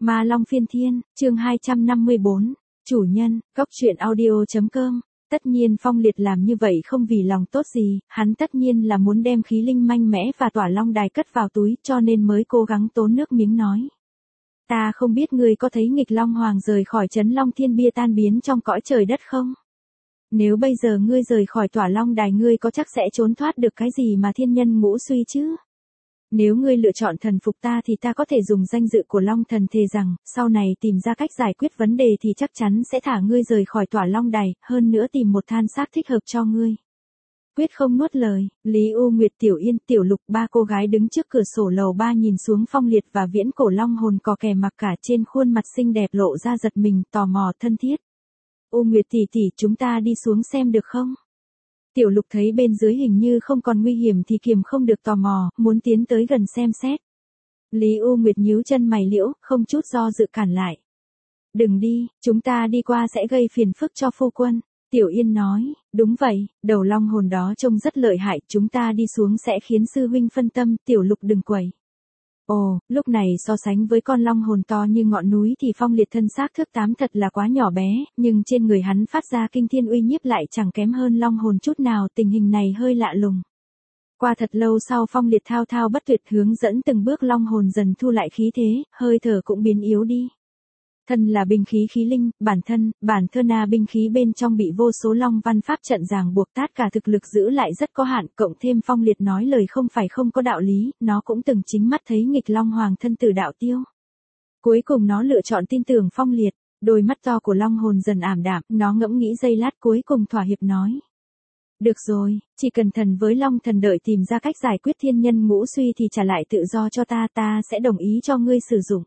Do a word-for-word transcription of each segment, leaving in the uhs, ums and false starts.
Ma Long Phiên Thiên, chương hai trăm năm mươi bốn, chủ nhân, góc truyện audio.com. Tất nhiên Phong Liệt làm như vậy không vì lòng tốt gì, hắn tất nhiên là muốn đem khí linh mạnh mẽ và tỏa long đài cất vào túi, cho nên mới cố gắng tốn nước miếng nói. Ta không biết ngươi có thấy nghịch long hoàng rời khỏi trấn Long Thiên Bia tan biến trong cõi trời đất không? Nếu bây giờ ngươi rời khỏi tỏa long đài, ngươi có chắc sẽ trốn thoát được cái gì mà thiên nhân ngũ suy chứ? Nếu ngươi lựa chọn thần phục ta thì ta có thể dùng danh dự của Long Thần thề rằng, sau này tìm ra cách giải quyết vấn đề thì chắc chắn sẽ thả ngươi rời khỏi tỏa long đài, hơn nữa tìm một than xác thích hợp cho ngươi. Quyết không nuốt lời, Lý U Nguyệt, Tiểu Yên, Tiểu Lục, ba cô gái đứng trước cửa sổ lầu ba nhìn xuống Phong Liệt và Viễn Cổ Long hồn cò kè mặc cả, trên khuôn mặt xinh đẹp lộ ra giật mình, tò mò, thân thiết. U Nguyệt tỷ tỷ, chúng ta đi xuống xem được không? Tiểu Lục thấy bên dưới hình như không còn nguy hiểm thì kiềm không được tò mò, muốn tiến tới gần xem xét. Lý U Nguyệt nhíu chân mày liễu, không chút do dự cản lại. Đừng đi, chúng ta đi qua sẽ gây phiền phức cho phu quân. Tiểu Yên nói, đúng vậy, đầu long hồn đó trông rất lợi hại, chúng ta đi xuống sẽ khiến sư huynh phân tâm. Tiểu Lục đừng quẩy. Ồ, lúc này so sánh với con long hồn to như ngọn núi thì Phong Liệt thân xác thước tám thật là quá nhỏ bé, nhưng trên người hắn phát ra kinh thiên uy nhiếp lại chẳng kém hơn long hồn chút nào, tình hình này hơi lạ lùng. Qua thật lâu sau Phong Liệt thao thao bất tuyệt hướng dẫn từng bước, long hồn dần thu lại khí thế, hơi thở cũng biến yếu đi. Thân là binh khí khí linh, bản thân, bản thân na binh khí bên trong bị vô số long văn pháp trận ràng buộc, tát cả thực lực giữ lại rất có hạn, cộng thêm Phong Liệt nói lời không phải không có đạo lý, nó cũng từng chính mắt thấy nghịch long hoàng thân tử đạo tiêu. Cuối cùng nó lựa chọn tin tưởng Phong Liệt, đôi mắt to của long hồn dần ảm đạm, nó ngẫm nghĩ giây lát cuối cùng thỏa hiệp nói. Được rồi, chỉ cần thần với long thần đợi tìm ra cách giải quyết thiên nhân ngũ suy thì trả lại tự do cho ta, ta sẽ đồng ý cho ngươi sử dụng.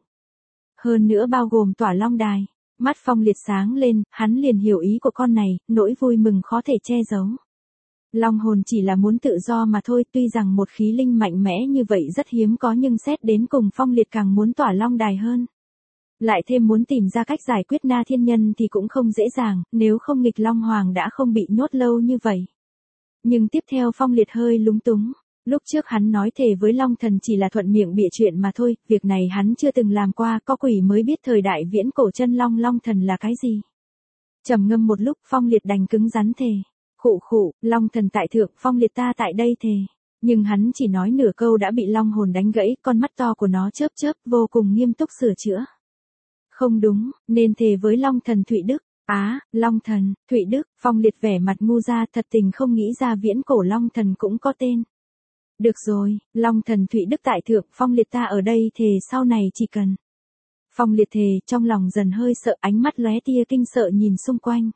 Hơn nữa bao gồm tỏa long đài. Mắt Phong Liệt sáng lên, hắn liền hiểu ý của con này, nỗi vui mừng khó thể che giấu. Long hồn chỉ là muốn tự do mà thôi, tuy rằng một khí linh mạnh mẽ như vậy rất hiếm có, nhưng xét đến cùng Phong Liệt càng muốn tỏa long đài hơn. Lại thêm muốn tìm ra cách giải quyết na thiên nhân thì cũng không dễ dàng, nếu không nghịch long hoàng đã không bị nhốt lâu như vậy. Nhưng tiếp theo Phong Liệt hơi lúng túng. Lúc trước hắn nói thề với Long Thần chỉ là thuận miệng bịa chuyện mà thôi, việc này hắn chưa từng làm qua, có quỷ mới biết thời đại viễn cổ chân long Long Thần là cái gì. Trầm ngâm một lúc Phong Liệt đành cứng rắn thề. Khụ khụ, Long Thần tại thượng, Phong Liệt ta tại đây thề. Nhưng hắn chỉ nói nửa câu đã bị long hồn đánh gãy, con mắt to của nó chớp chớp, vô cùng nghiêm túc sửa chữa. Không đúng, nên thề với Long Thần Thụy Đức. Á, à, Long Thần, Thụy Đức, Phong Liệt vẻ mặt ngu ra, thật tình không nghĩ ra viễn cổ Long Thần cũng có tên. Được rồi, Long Thần Thụy Đức tại thượng, Phong Liệt ta ở đây thề sau này chỉ cần. Phong Liệt thề, trong lòng dần hơi sợ, ánh mắt lóe tia kinh sợ nhìn xung quanh.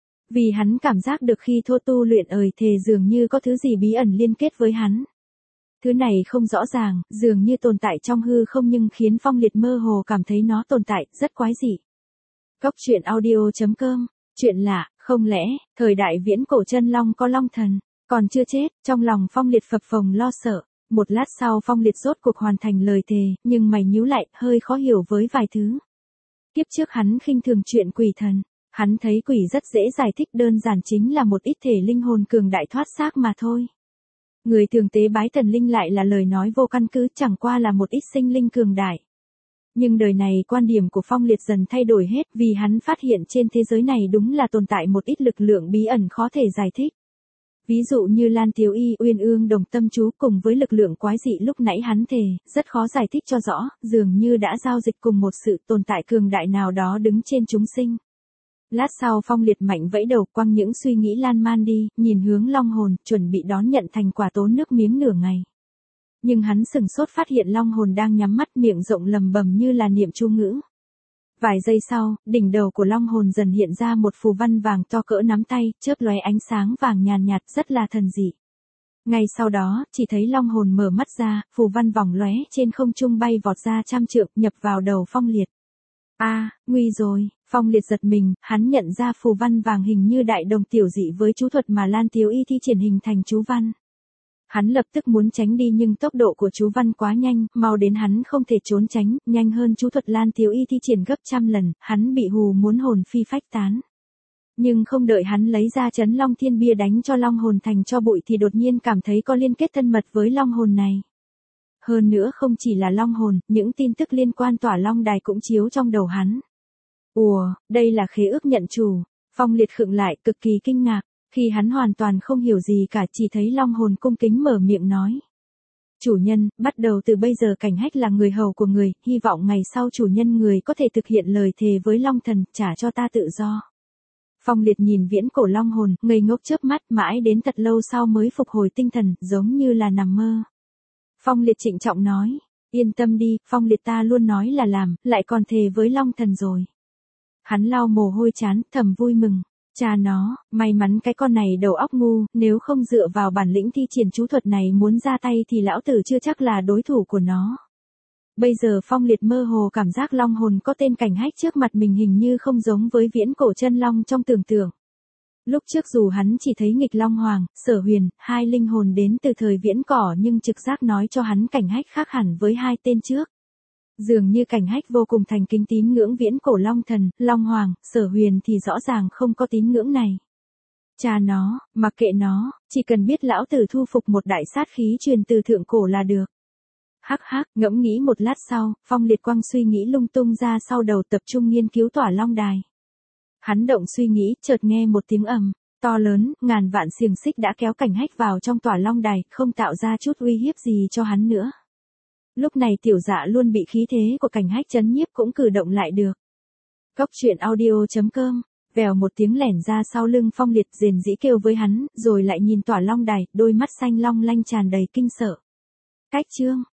Vì hắn cảm giác được khi thô tu luyện ời thề dường như có thứ gì bí ẩn liên kết với hắn. Thứ này không rõ ràng, dường như tồn tại trong hư không nhưng khiến Phong Liệt mơ hồ cảm thấy nó tồn tại, rất quái dị. Góc truyện audio.com, chuyện lạ, không lẽ, thời đại viễn cổ chân long có long thần. Còn chưa chết, trong lòng Phong Liệt phập phồng lo sợ. Một lát sau Phong Liệt rốt cuộc hoàn thành lời thề, nhưng mày nhíu lại, hơi khó hiểu với vài thứ. Kiếp trước hắn khinh thường chuyện quỷ thần. Hắn thấy quỷ rất dễ giải thích, đơn giản chính là một ít thể linh hồn cường đại thoát xác mà thôi. Người thường tế bái thần linh lại là lời nói vô căn cứ, chẳng qua là một ít sinh linh cường đại. Nhưng đời này quan điểm của Phong Liệt dần thay đổi hết, vì hắn phát hiện trên thế giới này đúng là tồn tại một ít lực lượng bí ẩn khó thể giải thích. Ví dụ như Lan Tiếu Y, Uyên Ương Đồng Tâm Chú cùng với lực lượng quái dị lúc nãy hắn thề, rất khó giải thích cho rõ, dường như đã giao dịch cùng một sự tồn tại cường đại nào đó đứng trên chúng sinh. Lát sau Phong Liệt mạnh vẫy đầu, quăng những suy nghĩ lan man đi, nhìn hướng long hồn, chuẩn bị đón nhận thành quả, tốn nước miếng nửa ngày. Nhưng hắn sừng sốt phát hiện long hồn đang nhắm mắt, miệng rộng lầm bầm như là niệm chú ngữ. Vài giây sau, đỉnh đầu của long hồn dần hiện ra một phù văn vàng to cỡ nắm tay, chớp lóe ánh sáng vàng nhàn nhạt, rất là thần dị. Ngay sau đó, chỉ thấy long hồn mở mắt ra, phù văn vòng lóe trên không trung bay vọt ra trăm trượng, nhập vào đầu Phong Liệt. A, à, nguy rồi, Phong Liệt giật mình, hắn nhận ra phù văn vàng hình như đại đồng tiểu dị với chú thuật mà Lan Tiếu Y thi triển hình thành chú văn. Hắn lập tức muốn tránh đi nhưng tốc độ của chú văn quá nhanh, mau đến hắn không thể trốn tránh, nhanh hơn chú thuật Lan Tiếu Y thi triển gấp trăm lần, hắn bị hù muốn hồn phi phách tán. Nhưng không đợi hắn lấy ra trấn Long Thiên Bia đánh cho long hồn thành cho bụi thì đột nhiên cảm thấy có liên kết thân mật với long hồn này. Hơn nữa không chỉ là long hồn, những tin tức liên quan tỏa long đài cũng chiếu trong đầu hắn. Ủa, đây là khế ước nhận chủ. Phong Liệt khựng lại, cực kỳ kinh ngạc, khi hắn hoàn toàn không hiểu gì cả, chỉ thấy long hồn cung kính mở miệng nói. Chủ nhân, bắt đầu từ bây giờ Cảnh Hách là người hầu của người, hy vọng ngày sau chủ nhân người có thể thực hiện lời thề với long thần, trả cho ta tự do. Phong Liệt nhìn viễn cổ long hồn, ngây ngốc chớp mắt, mãi đến thật lâu sau mới phục hồi tinh thần, giống như là nằm mơ. Phong Liệt trịnh trọng nói, yên tâm đi, Phong Liệt ta luôn nói là làm, lại còn thề với long thần rồi. Hắn lau mồ hôi chán, thầm vui mừng. Cha nó, may mắn cái con này đầu óc ngu, nếu không dựa vào bản lĩnh thi triển chú thuật này muốn ra tay thì lão tử chưa chắc là đối thủ của nó. Bây giờ Phong Liệt mơ hồ cảm giác long hồn có tên Cảnh Hách trước mặt mình hình như không giống với viễn cổ chân long trong tưởng tượng. Lúc trước dù hắn chỉ thấy nghịch long hoàng, Sở Huyền, hai linh hồn đến từ thời viễn cổ nhưng trực giác nói cho hắn Cảnh Hách khác hẳn với hai tên trước. Dường như Cảnh Hách vô cùng thành kính tín ngưỡng viễn cổ long thần, long hoàng, Sở Huyền thì rõ ràng không có tín ngưỡng này. Cha nó, mặc kệ nó, chỉ cần biết lão tử thu phục một đại sát khí truyền từ thượng cổ là được. Hắc hắc, ngẫm nghĩ một lát sau, Phong Liệt quăng suy nghĩ lung tung ra sau đầu, tập trung nghiên cứu tỏa long đài. Hắn động suy nghĩ, chợt nghe một tiếng ầm to lớn, ngàn vạn xiềng xích đã kéo Cảnh Hách vào trong tỏa long đài, không tạo ra chút uy hiếp gì cho hắn nữa. Lúc này Tiểu Dạ luôn bị khí thế của Cảnh Hách chấn nhiếp cũng cử động lại được. Cốc truyện audio chấm com, vèo một tiếng lẻn ra sau lưng Phong Liệt, rền rĩ kêu với hắn, rồi lại nhìn tỏa long đài, đôi mắt xanh long lanh tràn đầy kinh sợ. Cách chương